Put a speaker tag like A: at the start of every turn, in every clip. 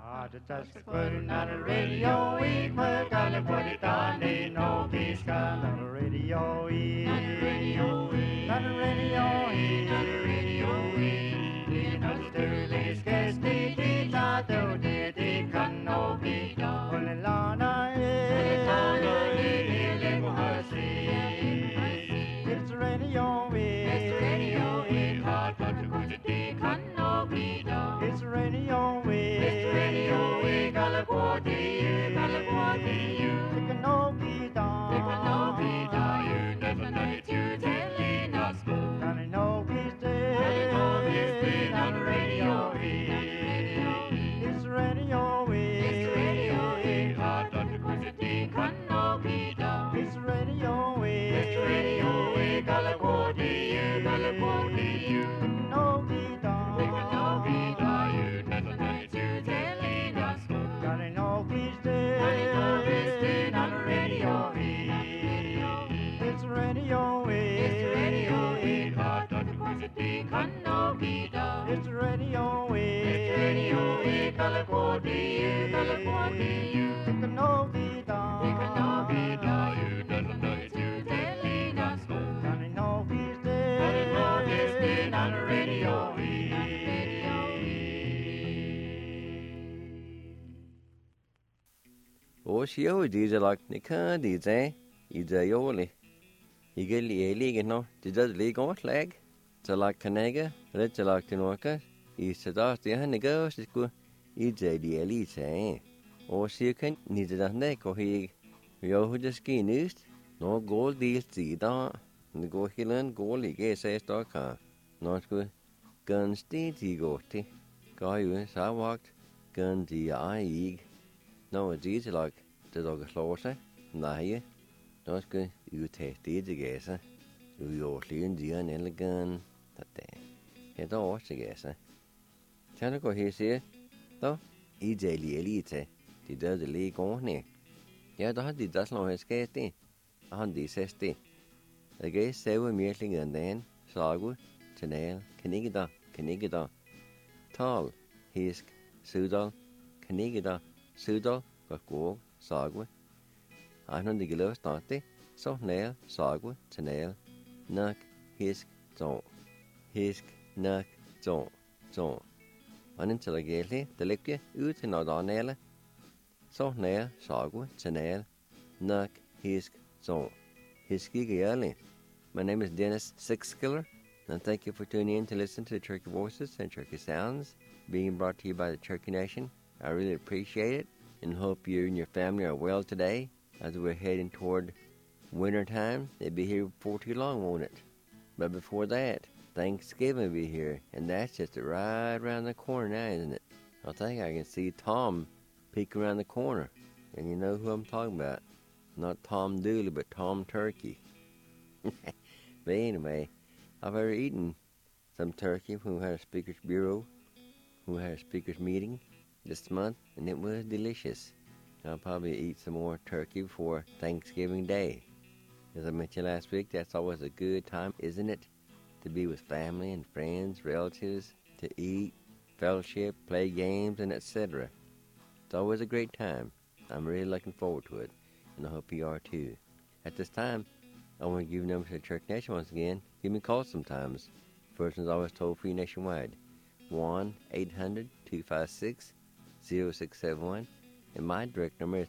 A: Just putting on the radio, we're gonna put it on the no peace on the radio, on the radio, on the radio, on the radio. You know the Sturley's guest, the teacher, the can no be done. Well, Lana, it's radio, it's radio, hard but to put it, can no be done. It's radio, it's radio, Galaporti, you. It can no be done. It can no be done. You never know it, you telling us. And I know he's dead. And I know he's dead on the radio. It's radio, it's radio, hard but to put it, can no be done. It's radio, Galaporti, you. It can no be done. It can no be done. You never know it, you telling us. God, I know he's dead. I know he's dead on the radio. It's radio, it's radio, hard but to put it, can no be done. It's radio, Galaporti, you. It can no be done. It can no be done. You never know it, you telling us. God, I know he's dead. I know he's dead on the radio.
B: Oshio DJ like Nika DJ, DJ Yoli. You get the league no, did that league on leg? To like Canega, red to like Tinoka, East to Dust, the hand goes, it's good. EJ the elite, eh? Oshio can need that neck or he. Yo who just ski news, no gold deals, see that. The go hillen, goal, he gets a stock car. Not good. Guns, the go tea. Guy, I walked, guns, the eye. No, it's easy like the dog is lost, nah, that's good. You take the guess, you clean the unelegant that day. It's all what you guess, Can I go here, though? EJ elite, the does the league on here. Yeah, the hunty does not escape, a hunty says the. The gay 7 meeting and then, Sagu, Chanel, Canigida, Tall, Hisk, Sudal, Canigida. Sudal, Bakog, Sagwe. I know the glow started, so nail, Sagwe, Chanel, Nuck, Hisk, Zon. Hisk, Nuck, Zon. Until I get the liquor, ut in our nail. So nail, Sagwe, Chanel, Nuck, Hisk, Zon. Hiski early. My name is Dennis Sixkiller, and thank you for tuning in to listen to the Turkey Voices and Turkey Sounds being brought to you by the Turkey Nation. I really appreciate it and hope you and your family are well today as we're heading toward winter time. It'll be here before too long, won't it? But before that, Thanksgiving will be here, and that's just right around the corner now, isn't it? I think I can see Tom peek around the corner, and you know who I'm talking about. Not Tom Dooley, but Tom Turkey. But anyway, I've ever eaten some turkey when we had a speaker's bureau, when we had a speaker's meeting this month, and it was delicious. I'll probably eat some more turkey before Thanksgiving Day. As I mentioned last week, that's always a good time, isn't it? To be with family and friends, relatives, to eat, fellowship, play games, and etc. It's always a great time. I'm really looking forward to it, and I hope you are too. At this time, I want to give numbers to the Church Nation once again. Give me a call sometimes. First one's always toll-free nationwide. 1-800-256-0671, and my direct number is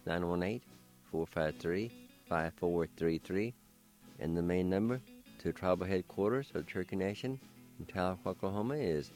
B: 918-453-5433, and the main number to the tribal headquarters of the Cherokee Nation in Tahlequah, Oklahoma is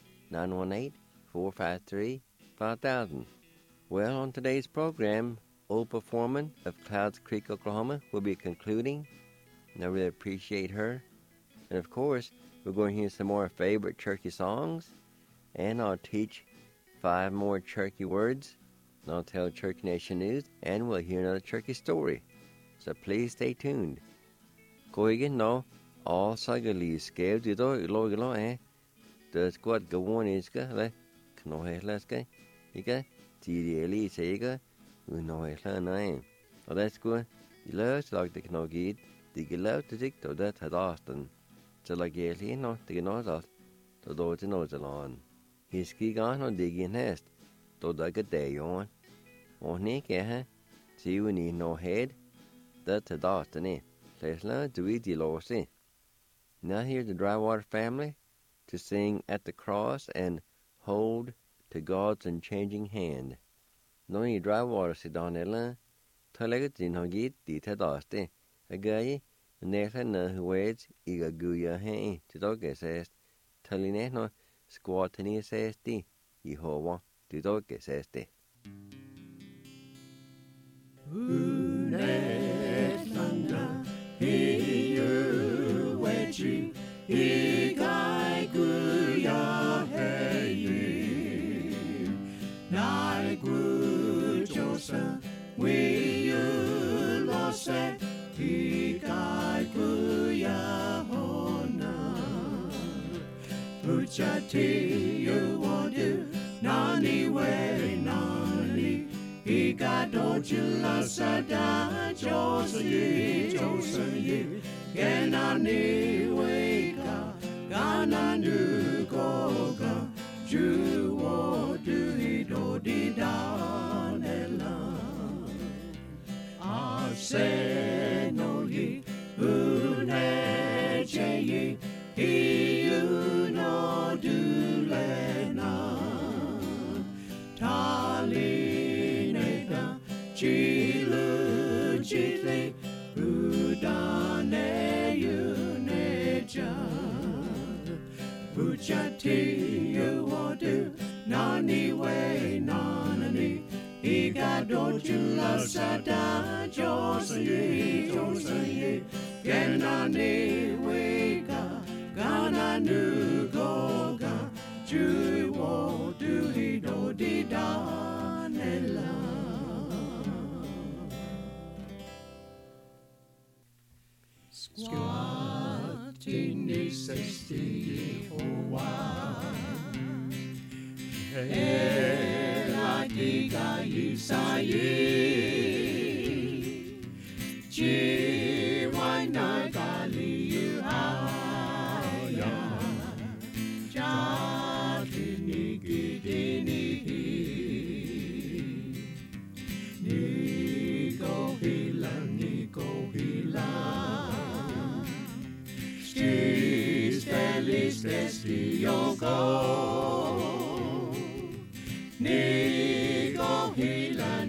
B: 918-453-5000. Well, on today's program, Oprah Foreman of Clouds Creek, Oklahoma will be concluding, and I really appreciate her. And of course, we're going to hear some more favorite Cherokee songs, and I'll teach 5 more Cherokee words, and I'll tell Cherokee Nation news, and we'll hear another Cherokee story. So please stay tuned. Koigen no, all sagali scale dito ilo the squad go on is le, no heslaska, ika, TDLE sega, no hesla. Oh, that's good. You love like the no gid, the love to take to that had Austin. So like Yelly, no, the nose out, to do it in Ozelon. His ski gone on digging nest. to da good day on. On ne ke see when you no head, that to dot ne. Lesla do we de lo see. Now here's the Drywater family to sing At the Cross and Hold to God's Unchanging Hand. No you Drywater sit on ella, telegat in hogit di te daste. A guy, Nathan who waits, iga guya hay, to dog says, telling no squat and he says di, Yehovah, to dog says di.
A: Unetlanda, hiu wechi, igai guya hey, nai gu josa, we you lost it, igai guya hona, uchati you want you, nani way nani. Iga dojula sada Josie, Genani weka, Gananu goga, Juwo duhido didanela. Aseno ye, uneche ye, iuno dulena, tali. Chilu chitli udane yuneja Uchati you wadu nani way nanani Iga dojula sada Josie Genani weka Gananu goga Juwo duhido didanela Squatini sesti hoa Ela diga isayi Jiwai nagali haya Jatini gidini Nigo hila Steli yoko Nigo hila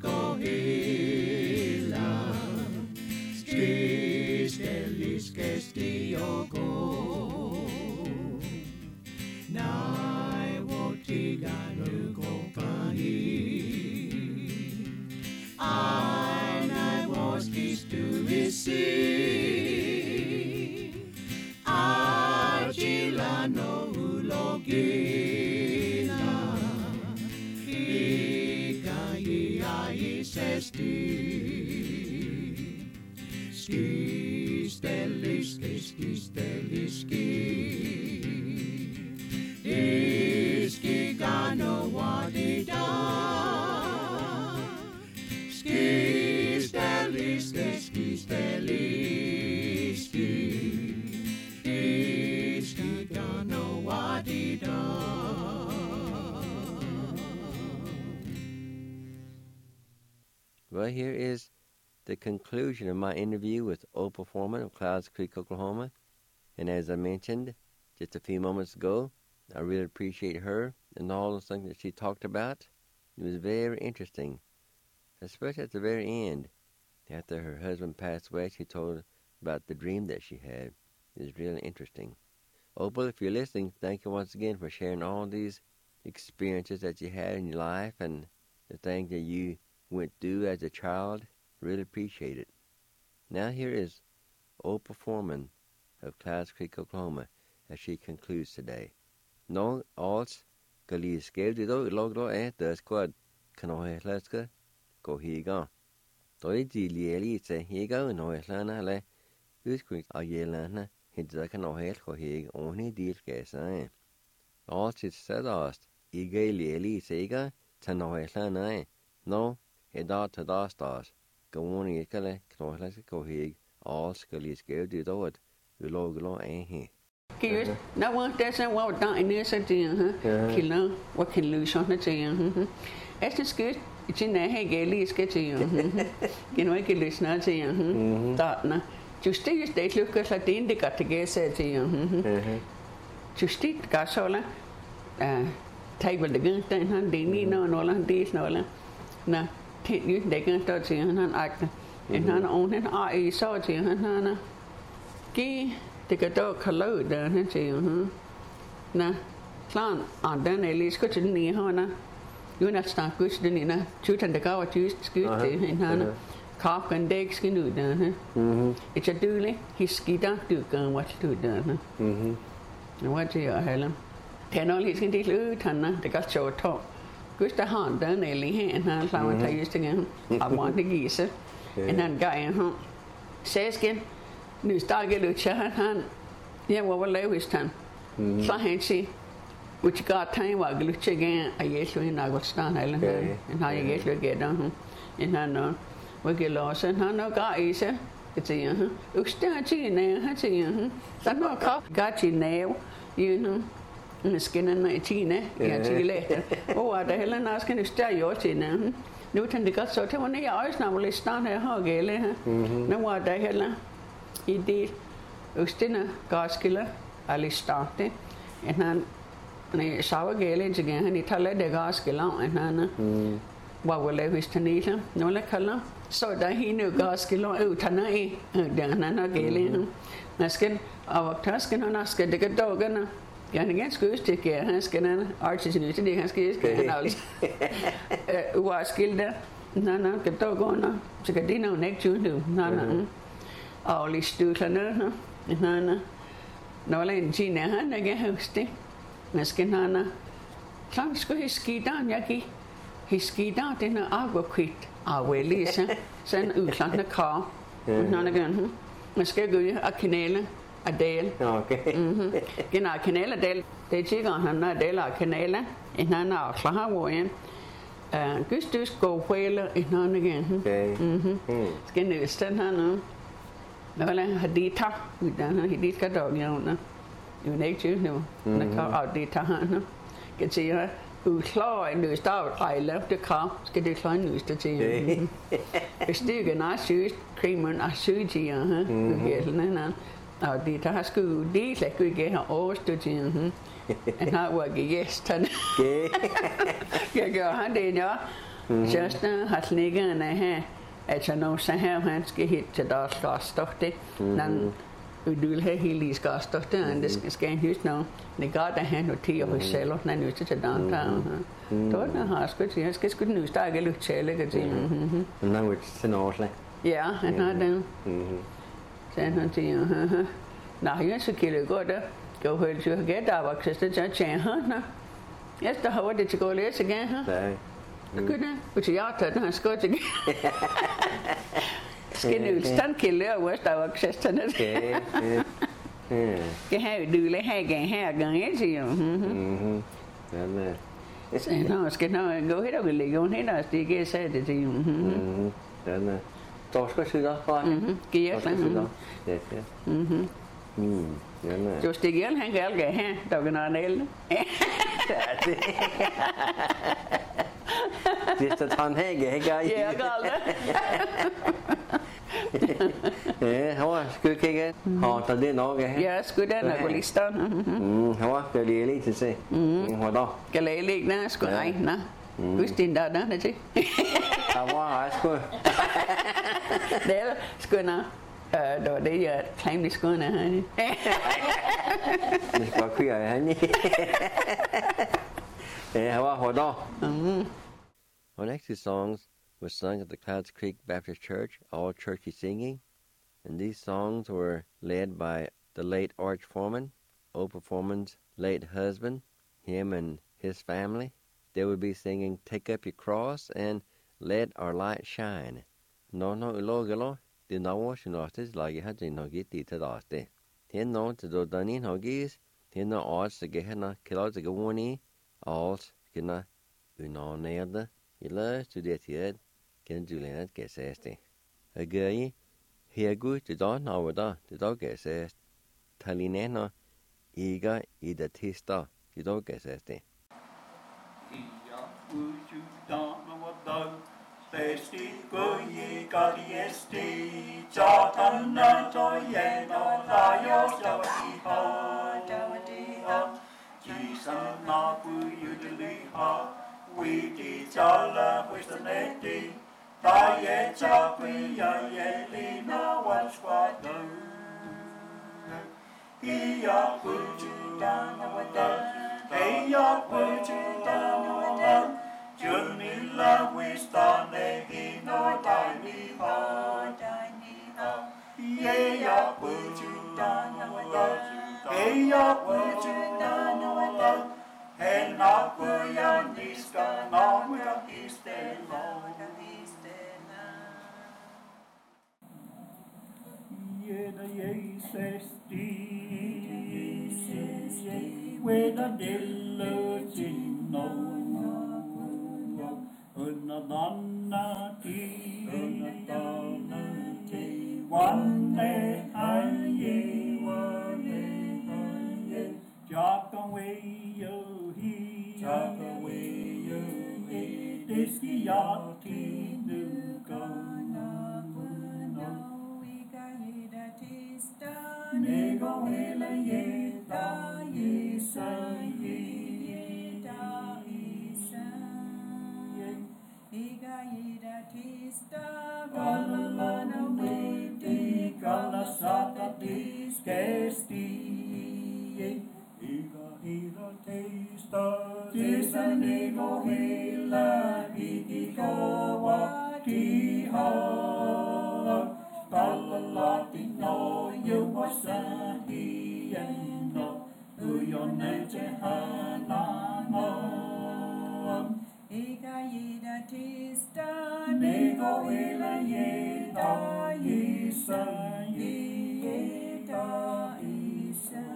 A: Steli yoko Nai wotiga nugo kani I was kissed to receive Agila no ulogila Ikai ai sesti Ski steli Iski gano wadida Ski steli Iski gano wadida
B: Well, here is the conclusion of my interview with Opal Foreman of Clouds Creek, Oklahoma. And as I mentioned just a few moments ago, I really appreciate her and all the things that she talked about. It was very interesting, especially at the very end. After her husband passed away, she told about the dream that she had. It was really interesting. Opal, if you're listening, thank you once again for sharing all these experiences that you had in your life and the things that you went through as a child. Really appreciate it. Now here is Opal Foreman of Clouds Creek, Oklahoma, as she concludes today. No alls gali skevdido logro the squad kanohe leska go higa. Doi di lieli se higa no eslana le usquik a yelana hidza kanohe ko hig only deal gesa. All sit sadast ige lieli sega tanohe lana no heda tadastas. Go on ikale kanohe leska go hig all skali skevdido it uloglo he.
C: Kius, na wa desa wa da inesa dia kila wa kan lusa na dia. Este skut itina he geli skal dia. Gen wa kan lusa na dia. Da na. Just det lukka så det inte går till gesa dia. Just det gasola. Table de gun den han det ni no la det no la. Na det ju det kan stå till han akta. En han on han I så till han. Gi det kan dog kalø der han siger na plan og den lige skal til den her nu når snart gus den ene tutan der gav just skyt det han kop kan dæk skal ud der it's a dule he skida du kan what to der what det er heller kan også lige skal det lød han det kan sjovt to gus der han den lige han så man tager just igen og må det give sig en han gav han sæsken nu starter Lucia han ja hvor Lewis han så han siger which got time var Lucia igen og jeg så en Augustan eller en har jeg så get han en han hvor jeg låser han nok gav sig det siger han ustage han siger så nok got you now you know skinnen i tine ja til læte og der heller når skal det stå jo til nu tænkte jeg godt så til når jeg også når lidt snart her har gælde nu var der heller I det ustina gaskilla alistante en han ne savagele igen han itala de gaskilla en han var Lewis tanita no la kalla så der hende gaskilla utana I den han gele nasken og tasken han skal det dogana gerne ganske østig han skal han artist nu det han skal han altså var skilder han kan dogana så kan det no next you han og lige støtterne han når la en Gina han ikke huske måske han klar skulle skidan jeg gik skidan den aquakit og Elisa sådan udlandne kar han igen måske gå og kanale Adele
B: okay
C: genau kanale Adele det siger han Adele og kanale en han er klar hvor en gystus gå hele en han igen skal nu stand han Nå la hadita udan hadita dog ya na you nature no na ka hadita han kan se her uklar en løst af I left the car skal det klare løst til stykke na sygt cremen og sygt ja gælden og det der skulle det slet ikke have overstået til han har været gæst han jeg gør han det ja just har sniggerne her at jeg nu så her han skal hit til der skal stå det nan udul her hele skal stå det det skal han huske nu det gør der han noterer hos selv og han nødt til downtown då der har jeg skal sgu nu starte lidt til det til
B: men nu er det sådan noget
C: ja han har den så han siger nej jeg så kigger godt der gå helt til at gætte var kristet til at tjene jeg står har det til gå læse igen
B: nej
C: kunne det jeg tager den skal til skal nu stand kille og der var kristet cái hai đưa lấy hai gần ấy gì nó cái nó go hết rồi liền go hết rồi thì cái xe thì
B: den då ska du då fan
C: kia lắm
B: den
C: just det igen han gal ga ha der kan han el
B: det er han hege
C: ja gal
B: hva skal du kigge har der det noget
C: ja skulle den er på listen
B: hva skal det lige til se hva da
C: kan lægge lidt ned skulle nej nej hvis det der er til
B: hva skal
C: det skulle na då det är claim det skulle na han
B: det skal køre han hva da Our next two songs were sung at the Clouds Creek Baptist Church, all churchy singing, and these songs were led by the late Arch Foreman, Oprah Foreman's late husband, him and his family. They would be singing Take Up Your Cross and Let Our Light Shine. No ulogalo, the nawash notice like had in hogiti to daste. Tin no to do danin hogis, tin no odds to get na kilos to go one alls kina unonede. I lade studiet kan du lade get sæste. Agøy her gud det da over da det da get sæst. Talinena Iga ida tista. You don't guess that.
A: Ia uju dana wada Pesti kuyi kali esti Jatana toyena layo jawadiha Jisana puyudiliha Wiki jala wistaneti Taye chakwiya yelina wanswado Ia uju dana wada Eya pujudan, Junila wistane hino dainiha. Eya pujudan, Eya pujudan, Hena kuya niska namuya istela. Yeda yesesti. Weda dello cino una donna ti wanne aye jakawe yo he diskiati nuka nego hela yeta Isa Iga ida tista Galalana witi Galasata diskesti Iga ida tista Tisa nego hela Iki kawa tiha Galalati no yuwasahi no Uyonete hanano Ika yida tista Nego ila yeda Isa Yeda Isa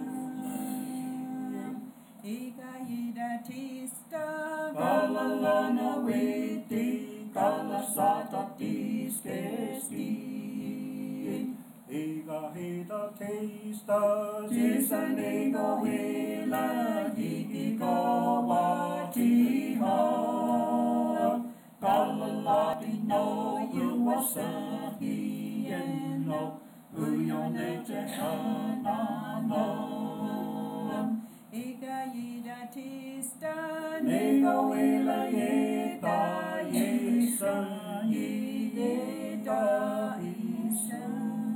A: Ika yida tista Galalana witi Galasata diskesti Iga hida tista Tisa nego hila Iki kawa tiha Galalati no yuwasahi no Uyonete hanano Iga yida tista Nego hila yeda Isa Yeda Isa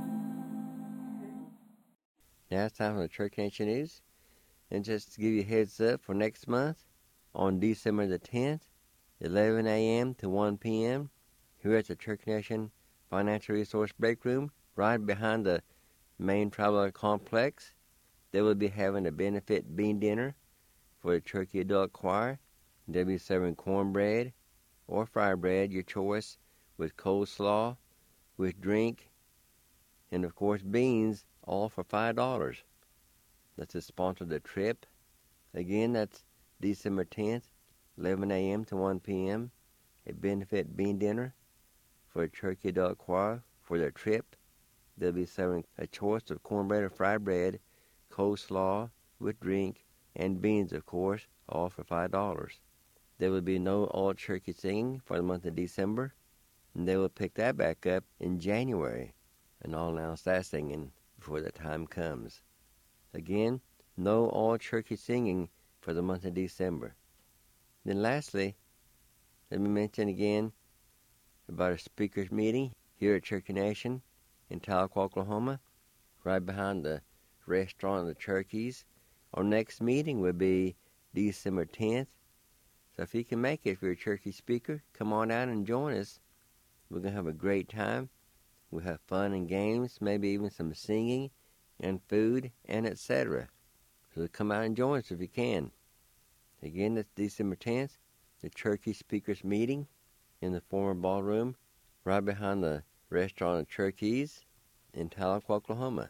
B: Now it's time for the Church Nation News. And just to give you a heads up for next month, on December the 10th, 11 a.m. to 1 p.m., here at the Church Nation Financial Resource Break Room, right behind the main tribal complex, they will be having a benefit bean dinner for the Cherokee Adult Choir. They'll be serving cornbread or fried bread, your choice, with coleslaw, with drink, and of course beans, all for $5. That's to sponsor the trip. Again, that's December 10th, 11 a.m. to 1 p.m., a benefit bean dinner for the Cherokee Adult Choir for their trip. They'll be serving a choice of cornbread or fried bread, coleslaw with drink, and beans, of course, all for $5. There will be no all-Cherokee singing for the month of December, and they will pick that back up in January, and I'll announce that singing before the time comes. Again, no all-Cherokee singing for the month of December. Then lastly, let me mention again about a speakers meeting here at Cherokee Nation in Tahlequah, Oklahoma, right behind the restaurant of the Cherokees. Our next meeting will be December 10th. So if you can make it, if you're a Cherokee speaker, come on out and join us. We're going to have a great time. We'll have fun and games, maybe even some singing and food and etc. So come out and join us if you can. Again, that's December 10th, the Cherokee Speakers Meeting in the former ballroom right behind the restaurant of Cherokees in Tahlequah, Oklahoma.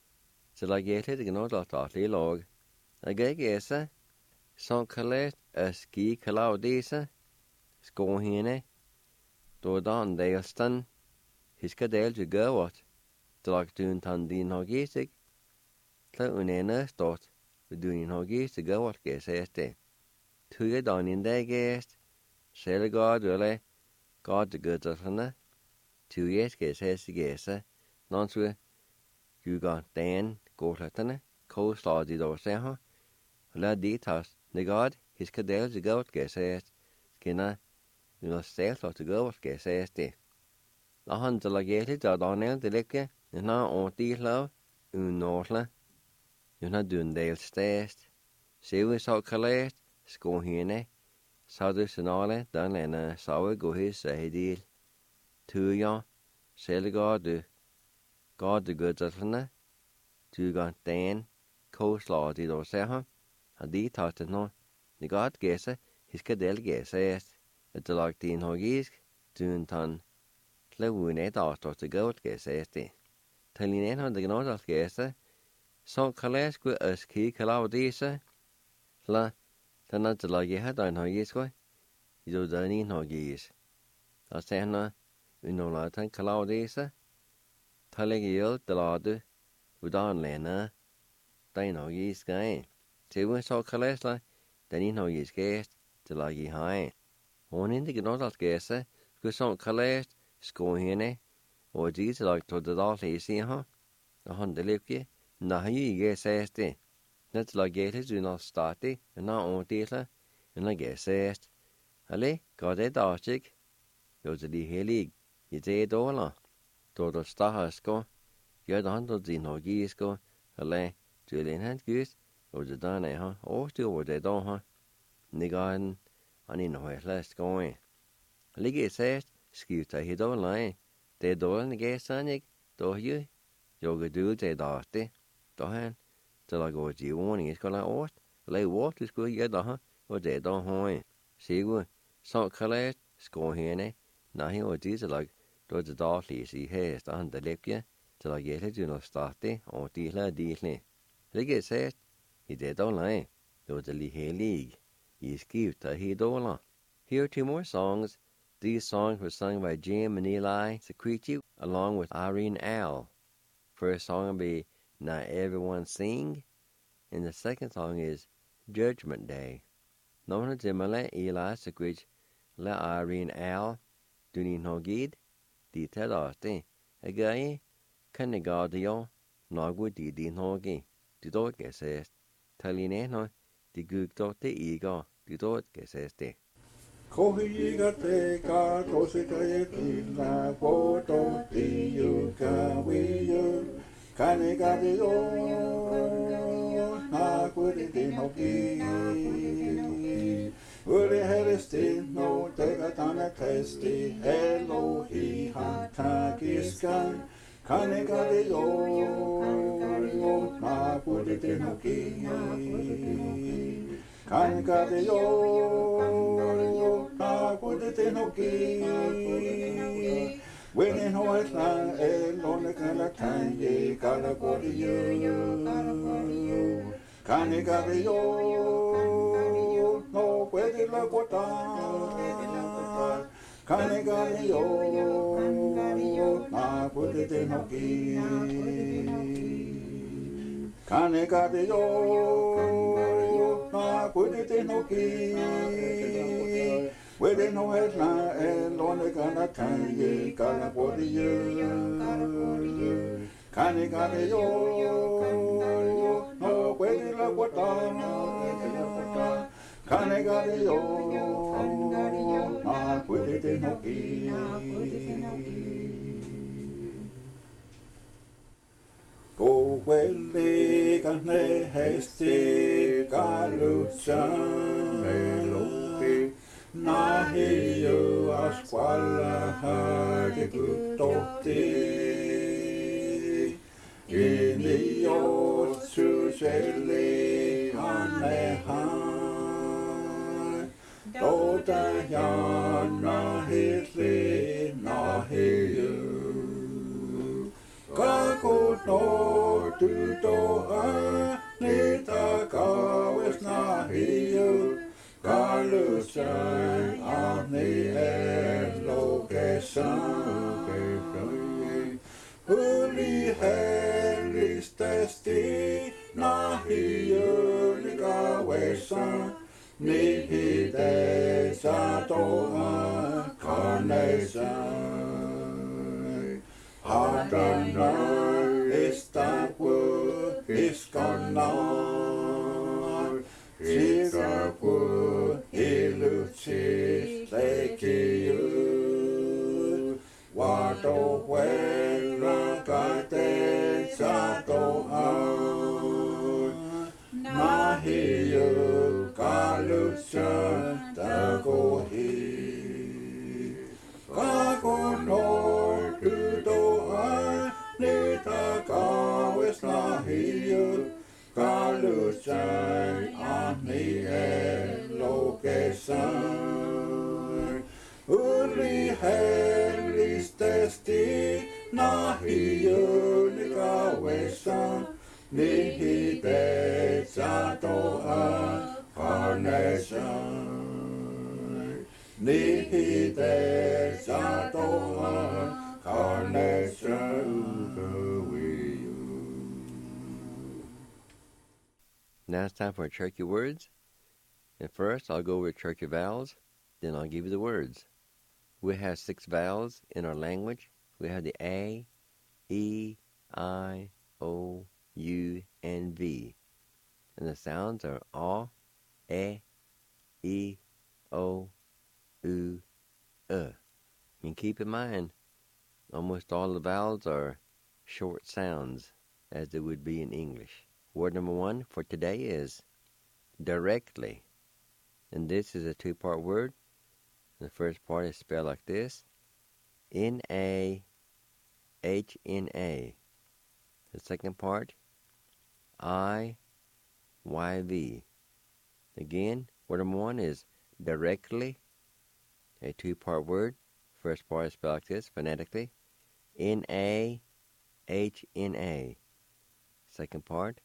B: Så la jeg til deg nå da statlig log. Jeg er sånn kallet ski kalaudise, skåhene, da dan det er stand, husker del til gøvat, til lagt untan din har gisig, til unene stått, we do in hoggies to go what guess este. To get down in the guest, sell God really, God the good of hana. 2 years guess guess, non so you got Dan go latana, coleslaw did or say, huh? La ditas, the God, his cadels to go what guess Skinna, you know, sales or to go what guess este. La hunter la gate to Donnell the liquor, and now on the love, northla. You're not doing Dale stast. See we saw collect, score here, saw this and all that, done and saw it go his deal. 2 year, sell God the goods of hana. 2 got Dan, coleslaw did or say, huh? A dee thought no. The God guess his cadel guess it's a like the hoggies, doing ton. Lewin after to go at guess este. Telling in on the gnod guess, so collect with us key calawdisa. La, the not the like you had on hoggies go. You do the in hoggies. I say no, you know, Latin calawdisa. Telling you the lad with on lena. They know ye's guy. See when so collect la, then you know ye's guest, the like ye high. One in the gnod guess, because so collect. Score here, or these like to the dog easy, huh? A hundred lipke, nah, you guess este. That's like gators do not start it, and not on theatre, and I guess est. Ale, got it, archik. You're the helig, you say $1. To the star score, you're the 100 in hoggies go, ale, Julian had goose, or the done, huh? Or still what they don't, huh? Niggan, I need no where less going. Liggy says, Skuta he don't lie. They don't guess anything, do you? You'll do they darty. Dohan, till I go to you warning, it's gonna off. Lay water school, you don't, or they don't hoy. See what? So collect, score here, now he or these like, do the darty see has on the lip ya, till I get it, you know, starty, or dealer. Liggy says, he don't lie. Do the league. He Skuta he don't. Here are 2 more songs. These songs were sung by Jim and Eli Secretu along with Irene Al. First song will be Not Everyone Sing, and the second song is Judgment Day. Nona Jimala Eli Secretu la Irene Al Dunin Hogid, di Tedarte, a guy Kanigadio, Nagu di Din Hogi, di dog guesses, Talineno, di Gugdote Ego, di dog guesses.
A: Kohiga te ka kosika e pina poto ti yu ka wiyu kane ka te o na kuri te no ki uri heristi no te ka tana testi Elohi hata kiskan kane ka te o na kuri te no ki kane ka te Put it in okay. When in Hawaii, and on the kind of time, ye got a body you. Can you got it yo? No, where did I go down? Can you got it yo? I put it in okay. Can you got it yo? I put it in okay. We didn't know it now, and on the kind of time, ye got a body you. Can you got it yo? No, where did I go down? Can you got it yo? I put it in okay. Go well, they can hasty, Galuchan. Nahi yo asquala hagi gutotti Inio suseli anehan Dota yana hitli nahi yo Kaku no tuto nita kawis nahi yo Galuchan on the location, Holy Henry's testy, Nahi Unika Wesa, Nihi De Satoa Carnation. Adonai Istapu Iskanar, Iskapu Iluchis Lekiu, Wato Huera Kate Satoa, Nahiu Kalucha Tagohi, Kagonor Tudoa, Nita Kawis Nahiu, Kaluchan Ani Elokesan, Uli Helis Testi, Nahiu Nikawesan, Nihi De Satoa Carnation, Nihi De Satoa Carnation.
B: Now it's time for Cherokee words. And first, I'll go over Cherokee vowels, then I'll give you the words. We have 6 vowels in our language. We have the A, E, I, O, U, and V. And the sounds are A, E, O, U, And keep in mind, almost all the vowels are short sounds, as they would be in English. Word number 1 for today is directly. And this is a 2-part word. The first part is spelled like this: N-A-H-N-A. The second part, I-Y-V. Again, word number 1 is directly, a 2-part word. First part is spelled like this, phonetically: N-A-H-N-A. Second part,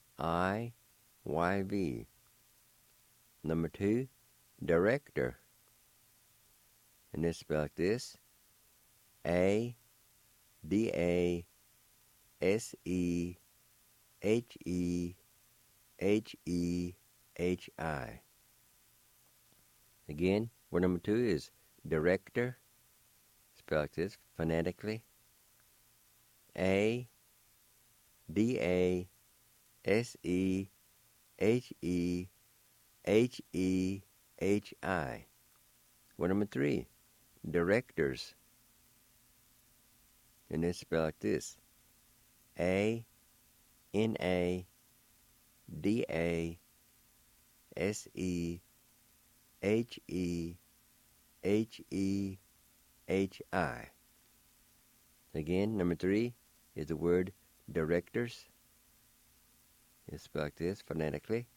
B: I-Y-V. Number 2, director. And it's spelled like this: A-D-A-S-E-H-E-H-E-H-I. Again, word number 2 is director. Spelled like this, phonetically: A-D-A-S-E-H-E-H-E-H-I. Word number 3, directors. And it's spelled like this: A-N-A-D-A-S-E-H-E-H-E-H-I. Again, number 3 is the word directors. It's spelled like this, phonetically: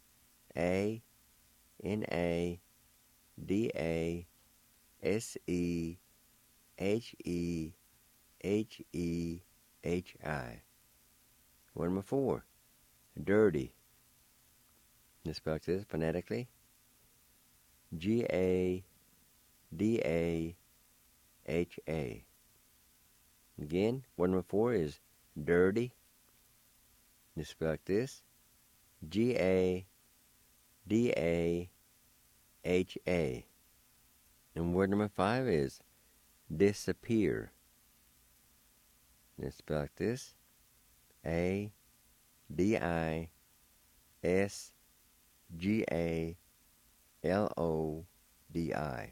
B: A-N-A-D-A-S-E-H-E-H-E-H-I. Word number 4, dirty. It's spelled like this, phonetically: G-A-D-A-H-A. Again, word number 4 is dirty. It's spelled like this: G-A-D-A-H-A. And word number 5 is disappear. It's spelled like this: A-D-I-S-G-A-L-O-D-I.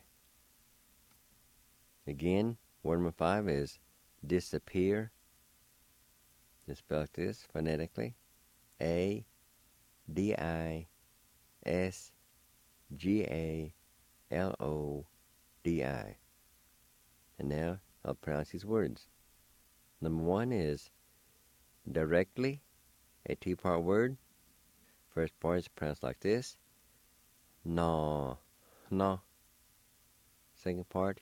B: Again, word number 5 is disappear. It's spelled like this, phonetically: A-D-I-S-G-A-L-O-D-I. And now I'll pronounce these words. Number 1 is directly, a 2-part word. First part is pronounced like this: no, no. Second part,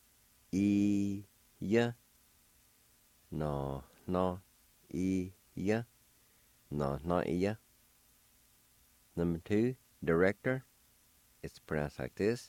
B: E-ya. No, no, E-ya. No, not E-ya. Number 2, director. It's pronounced like this: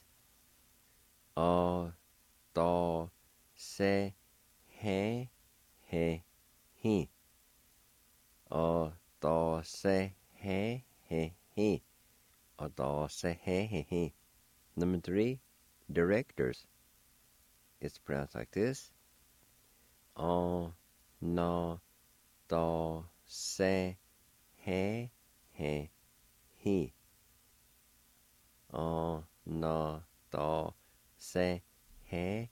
B: to, se, he, he, he. do, se, he, he. Or do, se, he. Number 3, directors. It's pronounced like this. On, no, do, se, he. On, no, do, se, he.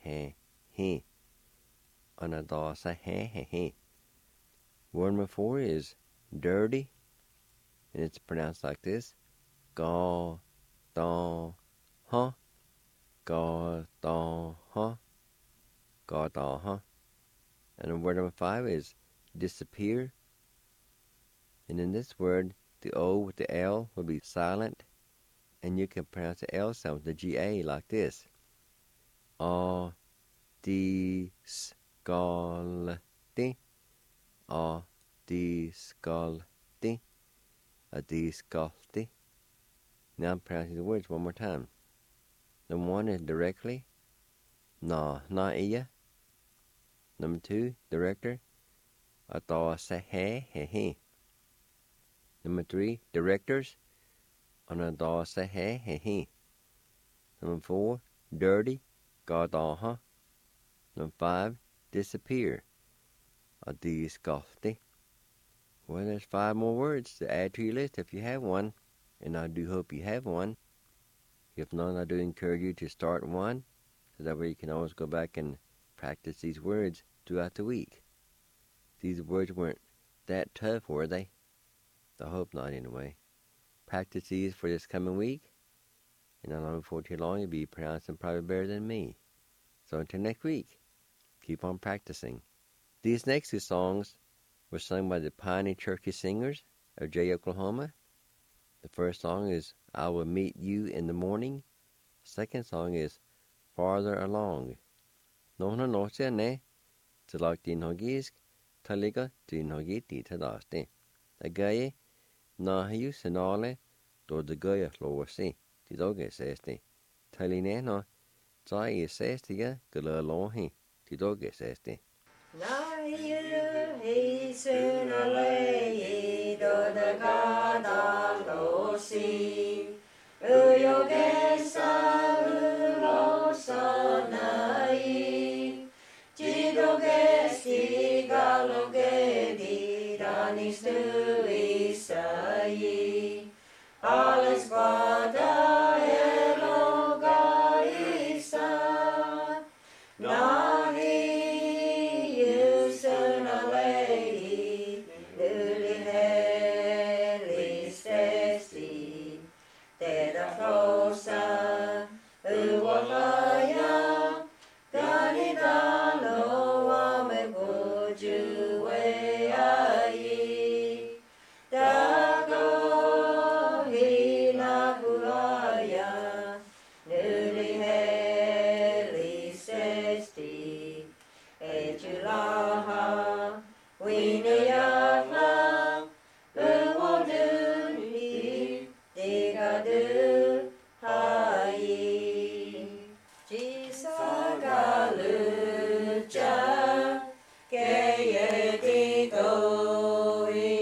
B: On a do, se, he. Word number 4 is dirty, and it's pronounced like this. Go, do, huh. Go, do, huh. Go, do, huh. And word number 5 is disappear. And in this word, the O with the L will be silent, and you can pronounce the L sound with the GA like this. Discalti. Discalti. Discalti. Now I'm pronouncing the words one more time. Number 1 is directly. Na iya. Number 2, director. Ata se he. Number 3, directors. Anada se he. Number 4, dirty. Gadaha. Number 5, disappear. Discalti. Well, there's 5 more words to add to your list if you have one, and I do hope you have one. If not, I do encourage you to start one, so that way you can always go back and practice these words throughout the week. These words weren't that tough, were they? I hope not, anyway. Practice these for this coming week, and I know before too long you'll be pronouncing probably better than me. So until next week, keep on practicing. These next 2 songs were sung by the Piney Cherokee Singers of Jay, Oklahoma. The first song is I Will Meet You in the Morning. Second song is Farther Along. Nohna nosia ne, tilak din hogisk, taliga din hogiti tadaste. Agaye, nahiu senale, do the gaya loasi, tidoge sesti. Taline no, zai sestiga, gulalohi, tidoge sesti.
D: Nahiu he senale, do the gada losi, uyogesa ulosa nai, tidogesti galogedi danis tuisai, alles vada elogaisa, nahi usenalei, ulihellistesti, teda flosa, uwalaya, ganidalo amegujueai, dago hilahulaya, ulihellistesti, ejulaha, winayatla, uwoduni, digadu, hai. Jisagaluja, keyedidoi,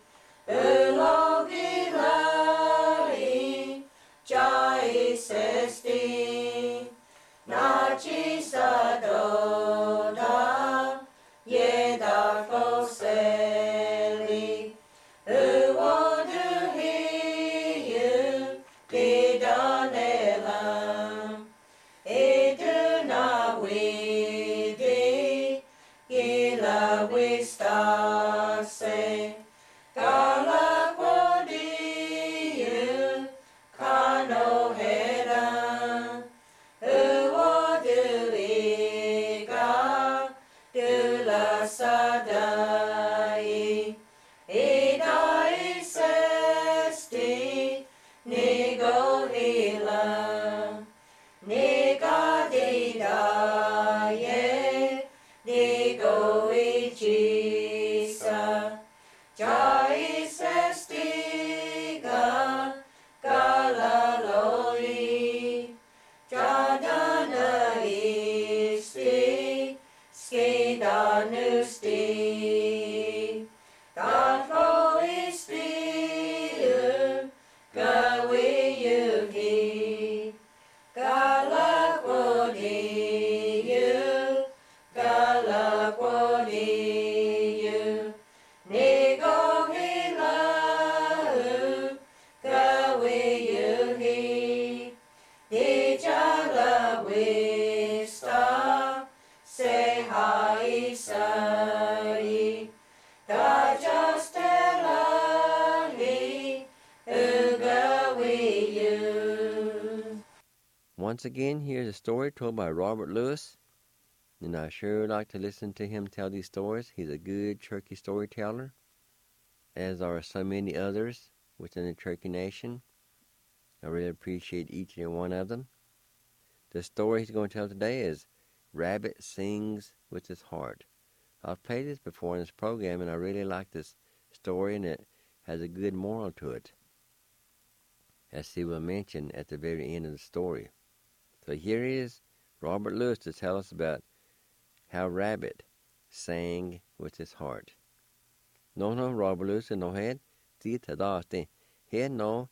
D: ulogilari, jaisesti, nachisadoda, yedafoseli, uwoduhiyu, didanela, eduna widi, gila wistase, galakwodiyu, kanohera, uwodu
B: Once again, here's a story told by Robert Lewis, and I sure like to listen to him tell these stories. He's a good Cherokee storyteller, as are so many others within the Cherokee Nation. I really appreciate each and every one of them. The story he's going to tell today is Rabbit Sings with His Heart. I've played this before in this program, and I really like this story, and it has a good moral to it, as he will mention at the very end of the story. So here is Robert Lewis to tell us about how Rabbit sang with his heart. No, Robert Lewis no head, see to daste. Here no,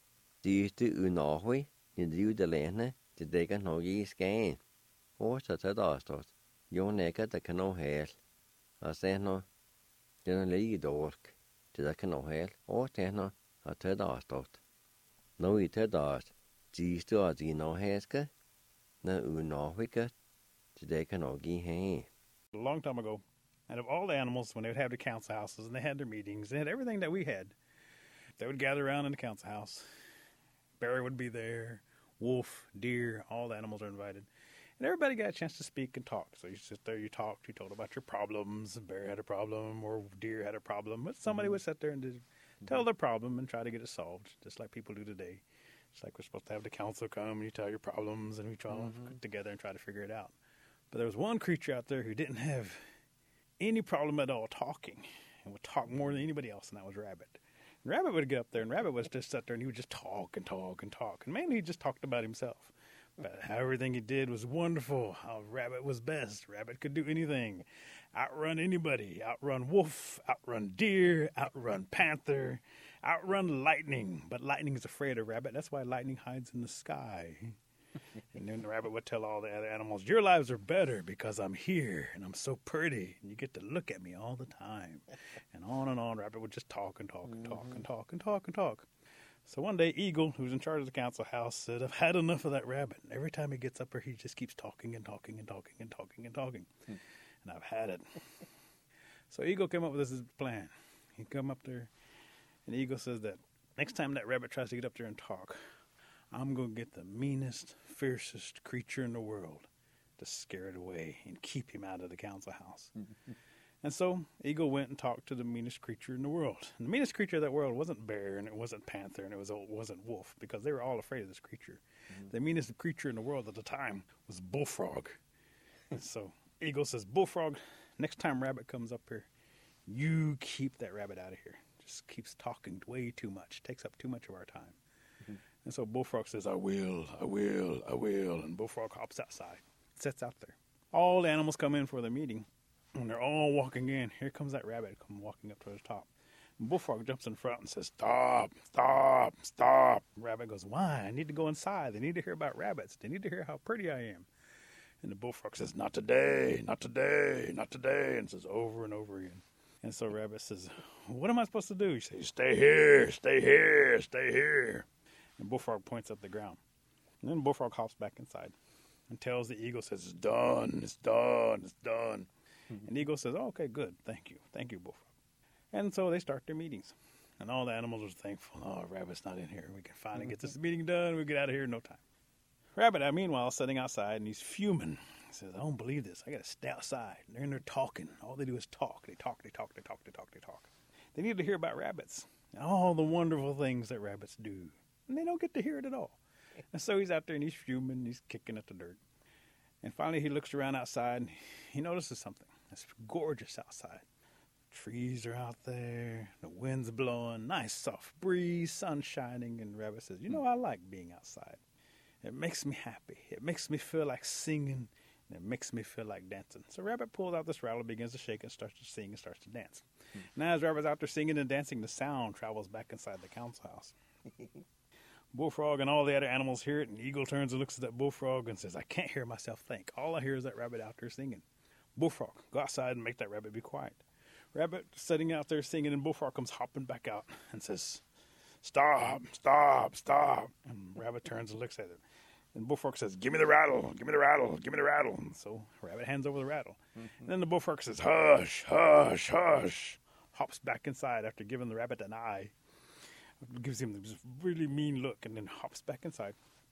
B: do to unahui, in the Udelene, to take a no ye scan. Or to dastos, your neka the cano hair. I say no, then lead dork, to the cano hair, or tenno, a tedastot. No I tedas, gees to a no haska. Na unahwika today can all gi hay.
E: A long time ago, and of all the animals, when they would have the council houses and they had their meetings, they had everything that we had. They would gather around in the council house. Bear would be there, wolf, deer, all the animals are invited. And everybody got a chance to speak and talk. So you sit there, you talked, you told about your problems. Bear had a problem or deer had a problem. But somebody would sit there and tell their problem and try to get it solved, just like people do today. It's like we're supposed to have the council come and you tell your problems and we try to get together and try to figure it out. But there was one creature out there who didn't have any problem at all talking and would talk more than anybody else, and that was Rabbit. And Rabbit would get up there and Rabbit would just sit there and he would just talk and talk and talk. And mainly he just talked about himself. But how everything he did was wonderful, how Rabbit was best. Rabbit could do anything. Outrun anybody. Outrun wolf, outrun deer, outrun panther, outrun lightning. But lightning is afraid of Rabbit. That's why lightning hides in the sky. And then the Rabbit would tell all the other animals, your lives are better because I'm here and I'm so pretty. And you get to look at me all the time. And on Rabbit would just talk and talk and talk and talk and talk and talk. So one day, Eagle, who's in charge of the council house, said, I've had enough of that Rabbit. And every time he gets up there, he just keeps talking and talking and talking and talking and talking. And I've had it. So Eagle came up with this plan. He come up there, and Eagle says that next time that Rabbit tries to get up there and talk, I'm going to get the meanest, fiercest creature in the world to scare it away and keep him out of the council house. And so Eagle went and talked to the meanest creature in the world. And the meanest creature of that world wasn't bear, and it wasn't panther, and it wasn't wolf, because they were all afraid of this creature. The meanest creature in the world at the time was Bullfrog. And so Eagle says, Bullfrog, next time Rabbit comes up here, you keep that Rabbit out of here. Just keeps talking way too much, takes up too much of our time. And so Bullfrog says, I will. And Bullfrog hops outside, sits out there. All the animals come in for the meeting. When they're all walking in, here comes that Rabbit come walking up to the top. And Bullfrog jumps in front and says, stop, stop, stop. Rabbit goes, why? I need to go inside. They need to hear about rabbits. They need to hear how pretty I am. And the Bullfrog says, not today, not today, not today, and says over and over again. And so Rabbit says, what am I supposed to do? He says, stay here, stay here, stay here. And Bullfrog points up the ground. And then Bullfrog hops back inside and tells the Eagle, says, it's done, it's done, it's done. And Eagle says, oh, okay, good, thank you, Bullfrog. And so they start their meetings. And all the animals are thankful, oh, Rabbit's not in here. We can finally get this meeting done. We'll get out of here in no time. Rabbit, meanwhile, is sitting outside, and he's fuming. He says, I don't believe this. I got to stay outside. They're in there talking. All they do is talk. They talk. They need to hear about rabbits and all the wonderful things that rabbits do. And they don't get to hear it at all. And so he's out there, and he's fuming. He's kicking at the dirt. And finally, he looks around outside, and he notices something. It's gorgeous outside. Trees are out there. The wind's blowing. Nice soft breeze. Sun shining. And Rabbit says, you know, I like being outside. It makes me happy. It makes me feel like singing. And it makes me feel like dancing. So Rabbit pulls out this rattle, begins to shake, and starts to sing and starts to dance. Now as Rabbit's out there singing and dancing, the sound travels back inside the council house. Bullfrog and all the other animals hear it, and Eagle turns and looks at that Bullfrog and says, I can't hear myself think. All I hear is that Rabbit out there singing. Bullfrog, go outside and make that Rabbit be quiet. Rabbit sitting out there singing, and Bullfrog comes hopping back out and says, stop, stop, stop. And Rabbit turns and looks at it. And Bullfrog says, give me the rattle, give me the rattle, give me the rattle. And so Rabbit hands over the rattle. And then the Bullfrog says, hush, hush, hush. Hops back inside after giving the Rabbit an eye. Gives him this really mean look and then hops back inside.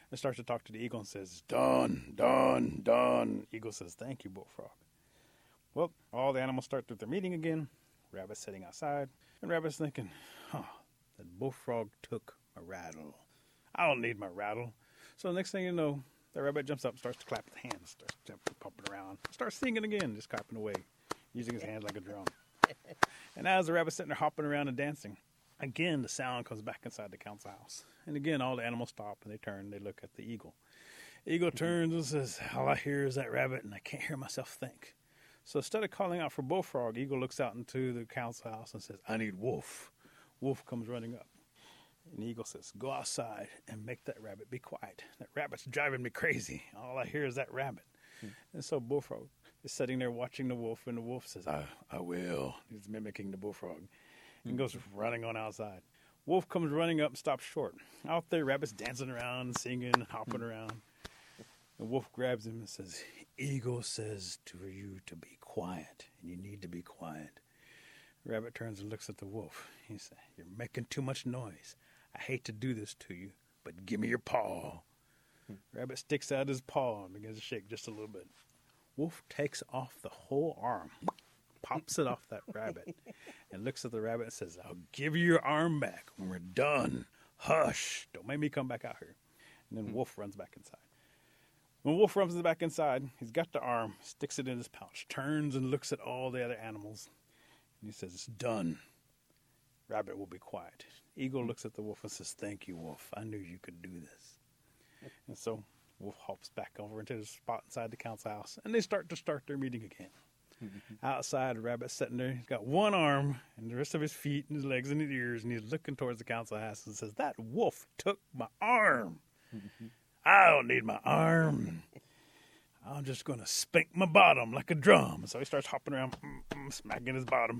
E: and starts to talk to the eagle and says, done, done, done. Eagle says, thank you, Bullfrog. Well, all the animals start their meeting again. Rabbit's sitting outside, and Rabbit's thinking, that Bullfrog took my rattle. I don't need my rattle. So the next thing you know, the rabbit jumps up and starts to clap his hands, starts jumping, pumping around, starts singing again, just clapping away, using his hands like a drum. And as the rabbit's sitting there hopping around and dancing, again the sound comes back inside the council house. And again, all the animals stop and they turn, they look at the eagle. Eagle turns and says, all I hear is that rabbit and I can't hear myself think. So instead of calling out for Bullfrog, Eagle looks out into the council house and says, I need Wolf. Wolf comes running up. And the eagle says, go outside and make that rabbit be quiet. That rabbit's driving me crazy. All I hear is that rabbit. And so Bullfrog is sitting there watching the wolf, and the wolf says, I will. He's mimicking the Bullfrog and goes running on outside. Wolf comes running up and stops short. Out there, rabbit's dancing around, singing, and hopping around. The wolf grabs him and says, Eagle says to you to be quiet, and you need to be quiet. Rabbit turns and looks at the wolf. He says, you're making too much noise. I hate to do this to you, but give me your paw. Rabbit sticks out his paw and begins to shake just a little bit. Wolf takes off the whole arm, pops it off that rabbit, and looks at the rabbit and says, I'll give you your arm back when we're done. Hush, don't make me come back out here. And then Wolf runs back inside. When Wolf runs back inside, he's got the arm, sticks it in his pouch, turns and looks at all the other animals, and he says, it's done. Rabbit will be quiet. Eagle looks at the wolf and says, thank you, Wolf. I knew you could do this. And so Wolf hops back over into the spot inside the council house, and they start their meeting again. Outside, Rabbit's sitting there. He's got one arm and the rest of his feet and his legs and his ears, and he's looking towards the council house and says, that wolf took my arm. I don't need my arm. I'm just going to spank my bottom like a drum. And so he starts hopping around, smacking his bottom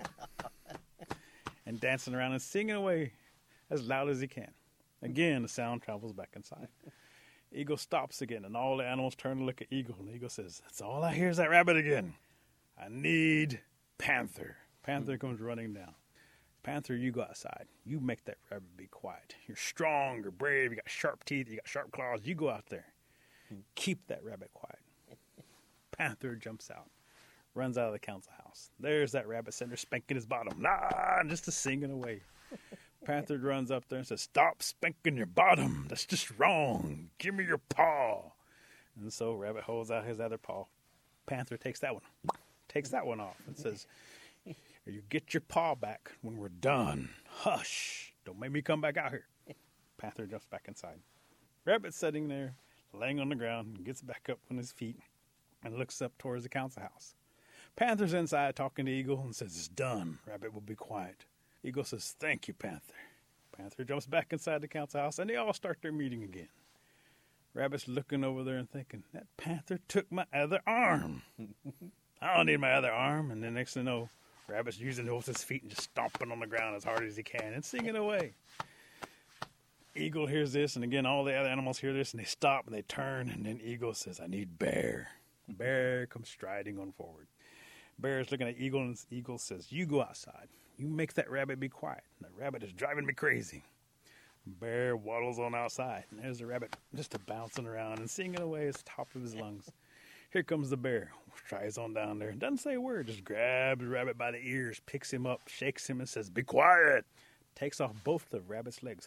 E: and dancing around and singing away as loud as he can. Again, the sound travels back inside. Eagle stops again, and all the animals turn to look at Eagle. And Eagle says, that's all I hear is that rabbit again. I need Panther. Panther comes running down. Panther, you go outside. You make that rabbit be quiet. You're strong, you're brave, you got sharp teeth, you got sharp claws. You go out there. Keep that rabbit quiet. Panther jumps out, runs out of the council house. There's that rabbit sitting there spanking his bottom. Just singing away. Panther runs up there and says, stop spanking your bottom. That's just wrong. Give me your paw. And so Rabbit holds out his other paw. Panther takes that one off and says, you get your paw back when we're done. Hush. Don't make me come back out here. Panther jumps back inside. Rabbit's sitting there, laying on the ground, and gets back up on his feet and looks up towards the council house. Panther's inside talking to Eagle and says, it's done. Rabbit will be quiet. Eagle says, thank you, Panther. Panther jumps back inside the council house, and they all start their meeting again. Rabbit's looking over there and thinking, that Panther took my other arm. I don't need my other arm. And then next thing you know, Rabbit's using both his feet and just stomping on the ground as hard as he can and singing away. Eagle hears this, and again, all the other animals hear this, and they stop, and they turn, and then Eagle says, I need Bear. Bear comes striding on forward. Bear is looking at Eagle, and Eagle says, you go outside. You make that rabbit be quiet. That rabbit is driving me crazy. Bear waddles on outside, and there's the rabbit just bouncing around and singing away at the top of his lungs. Here comes the bear. Tries on down there. Doesn't say a word. Just grabs the rabbit by the ears, picks him up, shakes him, and says, be quiet. Takes off both the rabbit's legs.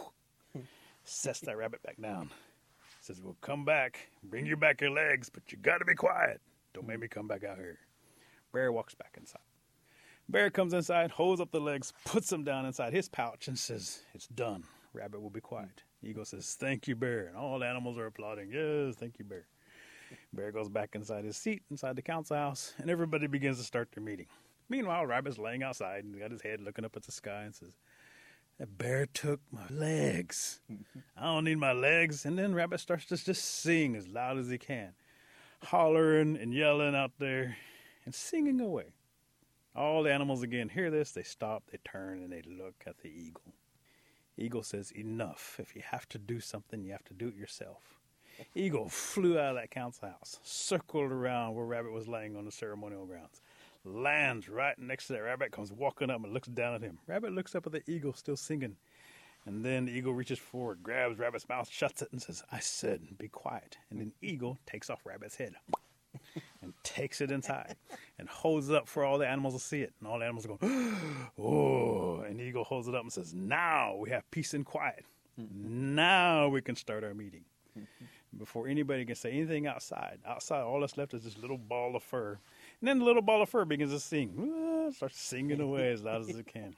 E: Sets that rabbit back down. Says, we'll come back. Bring you back your legs, but you got to be quiet. Don't make me come back out here. Bear walks back inside. Bear comes inside, holds up the legs, puts them down inside his pouch, and says, it's done. Rabbit will be quiet. Eagle says, thank you, Bear. And all the animals are applauding. Yes, thank you, Bear. Bear goes back inside his seat, inside the council house, and everybody begins to start their meeting. Meanwhile, Rabbit's laying outside and got his head looking up at the sky and says, that bear took my legs. I don't need my legs. And then Rabbit starts to just sing as loud as he can, hollering and yelling out there and singing away. All the animals again hear this. They stop, they turn, and they look at the eagle. Eagle says, enough. If you have to do something, you have to do it yourself. Eagle flew out of that council house, circled around where Rabbit was laying on the ceremonial grounds, lands right next to that. Rabbit comes walking up and looks down at him. Rabbit looks up at the eagle still singing And then the eagle reaches forward, grabs Rabbit's mouth, shuts it, and says, I said, be quiet. And then eagle takes off Rabbit's head and takes it inside and holds it up for all the animals to see it. And all the animals are going, oh. And the eagle holds it up and says, now we have peace and quiet. Now we can start our meeting. Before anybody can say anything outside, all that's left is this little ball of fur. And then the little ball of fur begins to sing. Starts singing away as loud as it can.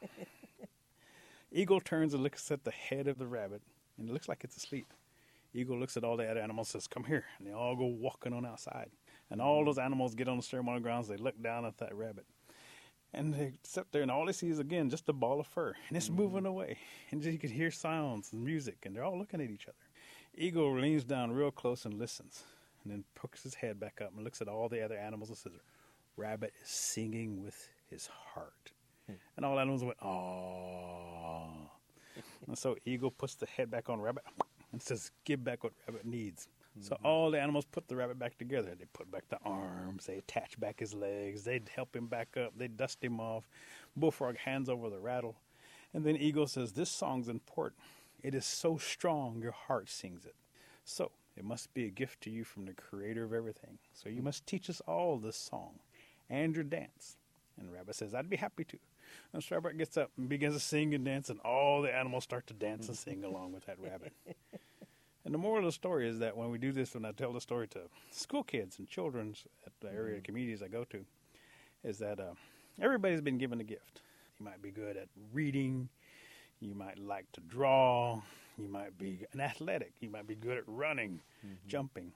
E: Eagle turns and looks at the head of the rabbit, and it looks like it's asleep. Eagle looks at all the other animals and says, come here. And they all go walking on outside. And all those animals get on the ceremonial grounds. They look down at that rabbit. And they sit there, and all they see is, again, just a ball of fur. And it's moving away. And you can hear sounds and music, and they're all looking at each other. Eagle leans down real close and listens, and then pokes his head back up and looks at all the other animals and says, Rabbit is singing with his heart. And all animals went, aww. And so Eagle puts the head back on Rabbit and says, give back what Rabbit needs. So all the animals put the rabbit back together. They put back the arms. They attach back his legs. They'd help him back up. They dust him off. Bullfrog hands over the rattle. And then Eagle says, this song's important. It is so strong, your heart sings it. So it must be a gift to you from the creator of everything. So you must teach us all this song and your dance. And Rabbit says, I'd be happy to. And so Rabbit gets up and begins to sing and dance, and all the animals start to dance and sing along with that rabbit. And the moral of the story is that when we do this, when I tell the story to school kids and children at the area communities I go to, is that everybody's been given a gift. You might be good at reading. You might like to draw. You might be an athletic. You might be good at running, jumping.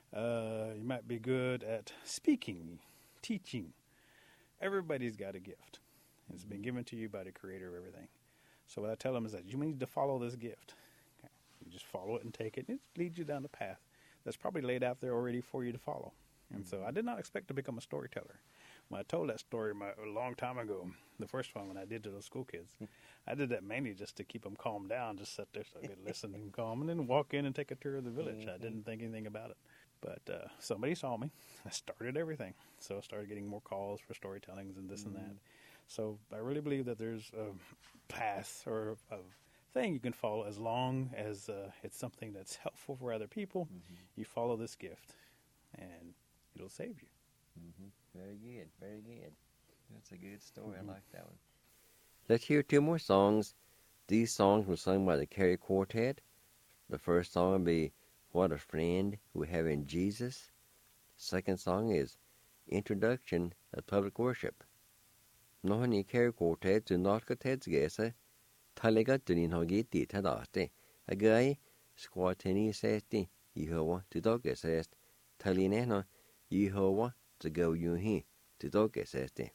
E: You might be good at speaking, teaching. Everybody's got a gift. It's been given to you by the creator of everything. So what I tell them is that you need to follow this gift. Okay? You just follow it and take it, and it leads you down the path that's probably laid out there already for you to follow. And so I did not expect to become a storyteller. When I told that story a long time ago, the first one when I did to those school kids, I did that mainly just to keep them calmed down, just sit there so I could listen and calm, and then walk in and take a tour of the village. I didn't think anything about it. But somebody saw me. I started everything. So I started getting more calls for storytellings and this and that. So I really believe that there's a path or a thing you can follow as long as it's something that's helpful for other people. You follow this gift, and it'll save you.
B: Very good, very good. That's a good story. I like that one. Let's hear two more songs. These songs were sung by the Carey Quartet. The first song will be What a Friend We Have in Jesus. Second song is Introduction of Public Worship. Nohani Carey Quartet to Norka Tedsgese, Taliga Duninhogiti Tadate, a guy squatini sesti, Yehovah to Dogesest, Talineno, Yehovah to go Yuhi to Dogesesti.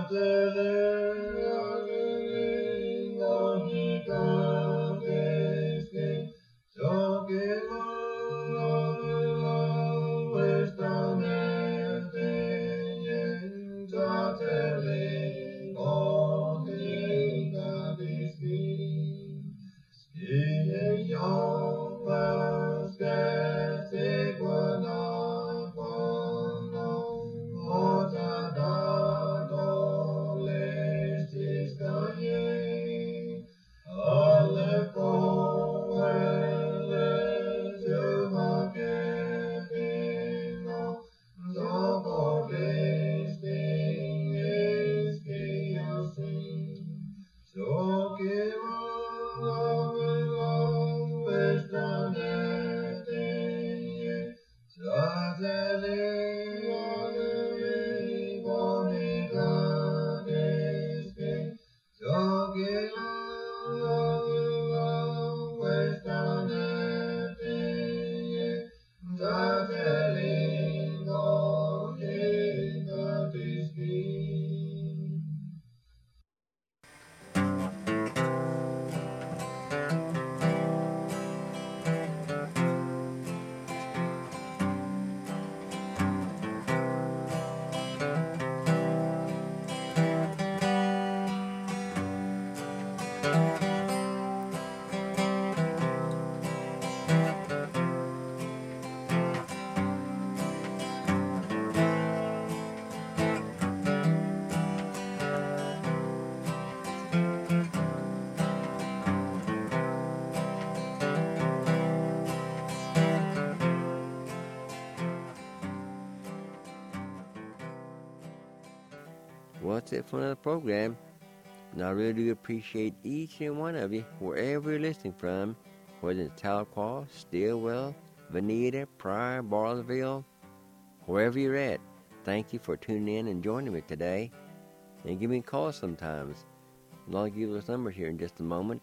B: Well, that's it for another program. And I really do appreciate each and one of you, wherever you're listening from, whether it's Tahlequah, Stillwell, Veneta, Pryor, Bartlesville, wherever you're at. Thank you for tuning in and joining me today. And give me a call sometimes. And I'll give you those numbers here in just a moment.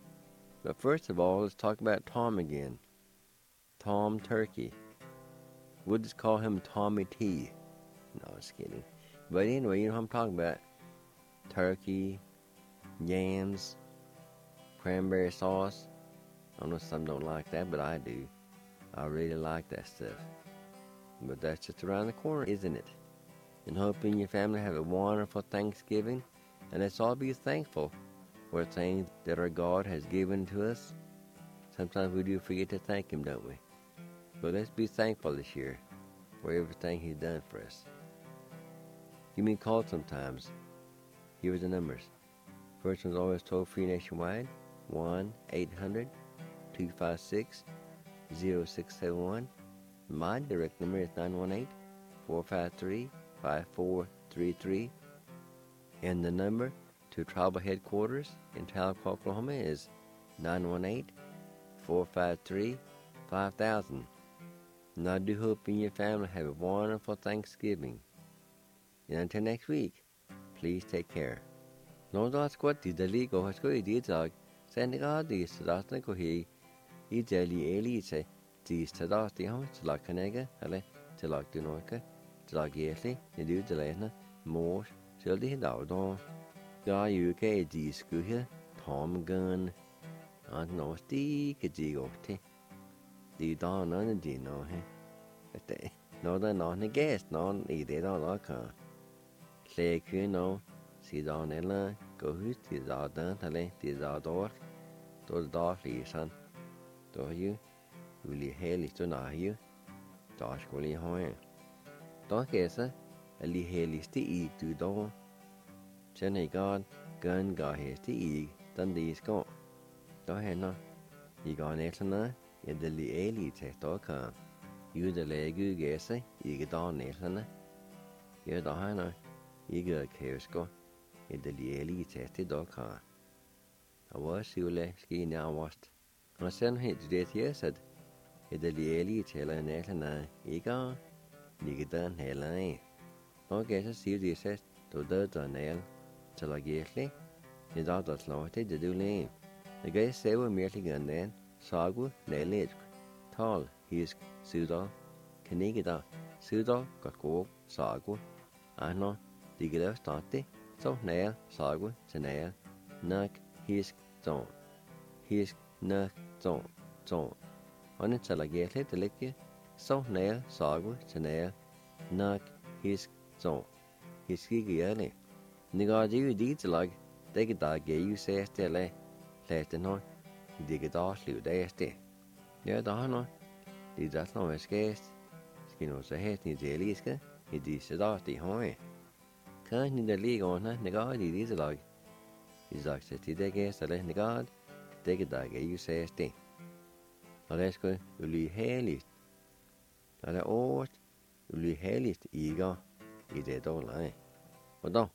B: But first of all, let's talk about Tom again. Tom Turkey. We'll just call him Tommy T. No, I was kidding. But anyway, you know what I'm talking about. Turkey, yams, cranberry sauce. I know some don't like that, but I do. I really like that stuff. But that's just around the corner, isn't it? And hoping your family have a wonderful Thanksgiving. And let's all be thankful for things that our God has given to us. Sometimes we do forget to thank Him, don't we? But let's be thankful this year for everything He's done for us. Give me a call sometimes. Here are the numbers. First one's always toll-free nationwide, 1-800-256-0671. My direct number is 918-453-5433. And the number to tribal headquarters in Tahlequah, Oklahoma is 918-453-5000. And I do hope you and your family have a wonderful Thanksgiving. And until next week, please take care. Låt squat di dali go has go di dag. Senegal di sadatna ko hi. I dali eli se di sadat di ham tla kanega ale tla dinorka tla yeli ni du delena more til di dawdon. Da UK di skuhe Tom Gun. And no sti ke di gote. Di da na di no he. Ate no da no ne guest no I de da ka. Lle ku no si da nela go hus ti da dan tale ti da dor do da lisan do you uli heli to na you da skoli hoye da kesa ali heli sti I tu do chene god gun ga he sti I dan di sko do he no I ga netna I de li eli te to ka you de le gu gese I ga da netna ye da ha no I ga kesko I de li eli te ti do ka I was ule ski now wast and I sent hit det jeg said I de li eli te la netna I ga ni ga dan hela I okay så siger de så du død der nel til at gæsle I da der slår det det du le I ga se hvor mere til den sagu nelet tal hisk sydal kan ikke da sydal godt gå sagu ano de ga starte så nær, sagu, til nær, nok, hisk, zon. Hisk, nok, zon. Og nu taler jeg lidt til lægge, så nær, sagu, til nær, nok, hisk, zon. Hisk ikke gjerne. Når jeg er dit til lag, det kan da give jo sæs til at lade den høj. Det kan da slive det sted. Ja, der har noget. Det er der noget skæst. Skal nu så have den italienske, i disse der de høje. Kan ni der ligge under, når jeg er dit til lag. I sagt sig til det gæster, der når det kan da give jo sæs det. Og det skal jo blive herligt. Og det er året, jo blive herligt i det dårlige. Og da